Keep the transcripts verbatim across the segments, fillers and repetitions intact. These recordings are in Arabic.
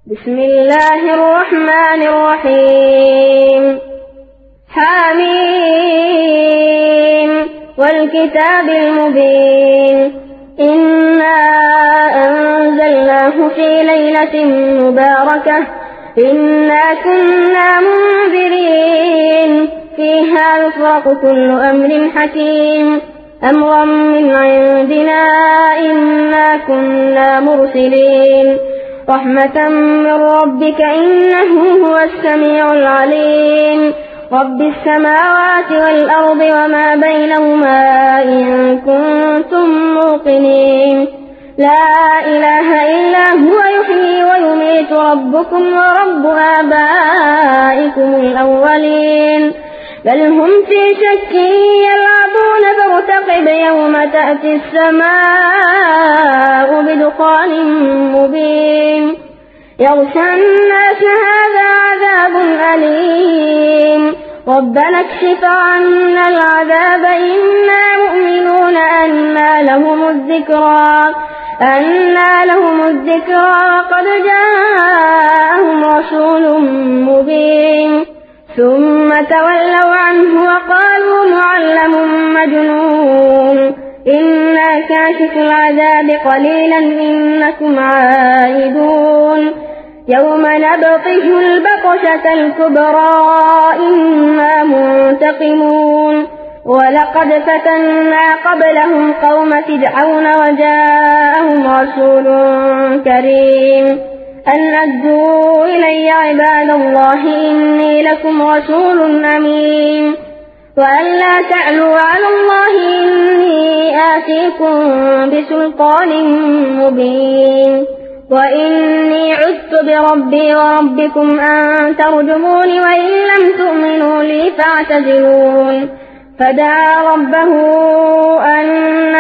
بسم الله الرحمن الرحيم حميم والكتاب المبين إنا أنزلناه في ليلة مباركة إنا كنا منذرين فيها يفرق كل أمر حكيم أمرا من عندنا إنا كنا مرسلين رحمة من ربك إنه هو السميع العليم رب السماوات والأرض وما بينهما إن كنتم موقنين لا إله إلا هو يحيي ويميت ربكم ورب آبائكم الأولين بل هم في شك يلعبون فارتقب يوم تأتي السماء بدخان مبين يغشى الناس هذا عذاب أليم ربنا اكشف عنا العذاب إنا مؤمنون أنى لهم الذكرى أنى لهم الذكرى وقد جاءهم رسول مبين ثم تولوا عنه وقالوا معلم مجنون إنا كاشف العذاب قليلا إنكم عائدون يوم نبطش البطشة الكبرى إنا منتقمون ولقد فتنا قبلهم قوم فرعون وجاءهم رسول كريم أن أدوا إلي عباد الله إني لكم رسول أمين وأن لا تعلوا على الله إني آتيكم بسلطان مبين وإني عذت بربي وربكم أن ترجمون وإن لم تؤمنوا لي فاعتزلون فدعا ربه أن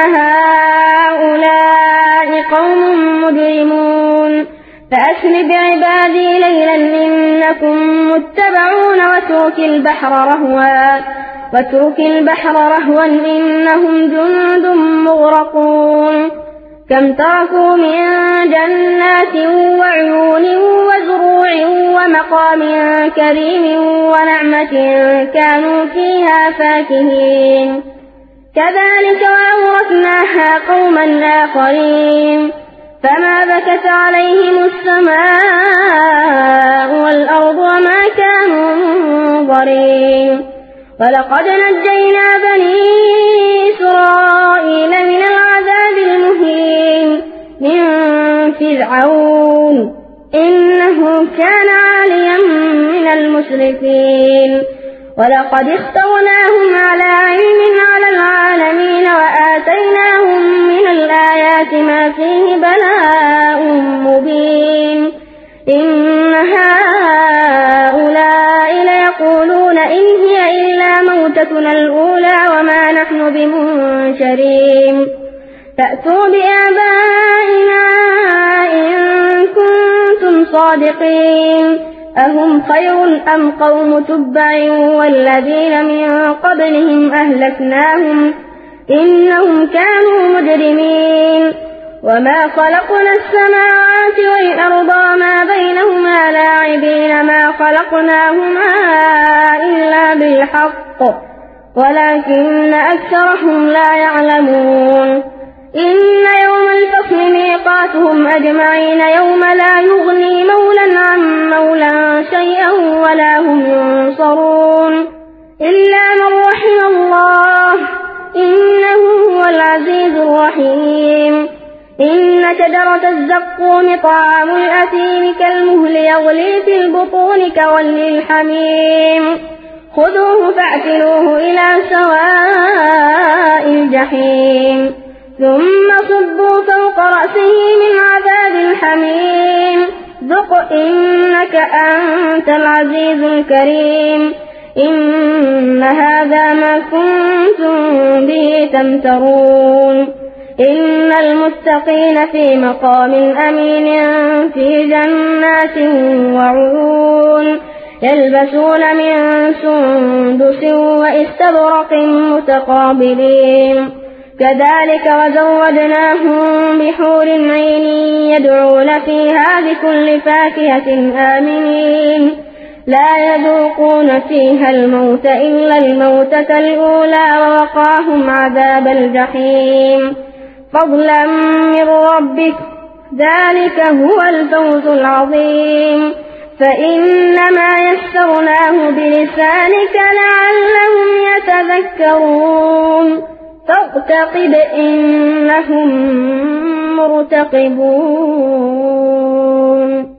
هؤلاء قوم مجرمون فأسر بعبادي ليلا إنكم متبعون واترك البحر رهوا واترك البحر رهوا إنهم جند مغرقون كم تركوا من جنات وعيون وزروع ومقام كريم ونعمة كانوا فيها فاكهين كذلك وأورثناها قوما آخرين فما بكت عليهم السماء والأرض وما كانوا منظرين ولقد نجينا بني إسرائيل من العذاب المهين من فرعون إنه كان عاليا من المسرفين ولقد اخترناهم على علم على العالمين وآتيناهم من الآيات ما فيه بلاء مبين إن هؤلاء ليقولون إن هي إلا موتتنا الأولى وما نحن بمنشرين فأتوا بآبائنا إن كنتم صادقين أهم خير أم قوم تبع والذين من قبلهم أهلكناهم إنهم كانوا مجرمين وما خلقنا السماوات والأرض وما بينهما لاعبين ما خلقناهما إلا بالحق ولكن أكثرهم لا يعلمون إن يوم الفصل ميقاتهم أجمعين يوم لا يغني مولا عن مولا شيئا ولا هم ينصرون إلا من رحم الله إنه هو العزيز الرحيم إن شجرة الزقوم طعام الأثيم كالمهل يغلي في البطون كغلي الحميم خذوه فاعتلوه إلى سواء الجحيم ثم صبوا فوق رأسه من عذاب الحميم ذق إنك أنت العزيز الكريم إن هذا ما كنتم به تمترون إن المتقين في مقام أمين في جنات وعيون يلبسون من سندس وإستبرق متقابلين كذلك وزودناهم بحور عين يدعون فيها بكل فاكهة آمنين لا يذوقون فيها الموت إلا الموتة الأولى ووقاهم عذاب الجحيم فضلا من ربك ذلك هو الفوز العظيم فإنما يسرناه بلسانك لعلهم يتذكرون فارتقب إنهم مرتقبون.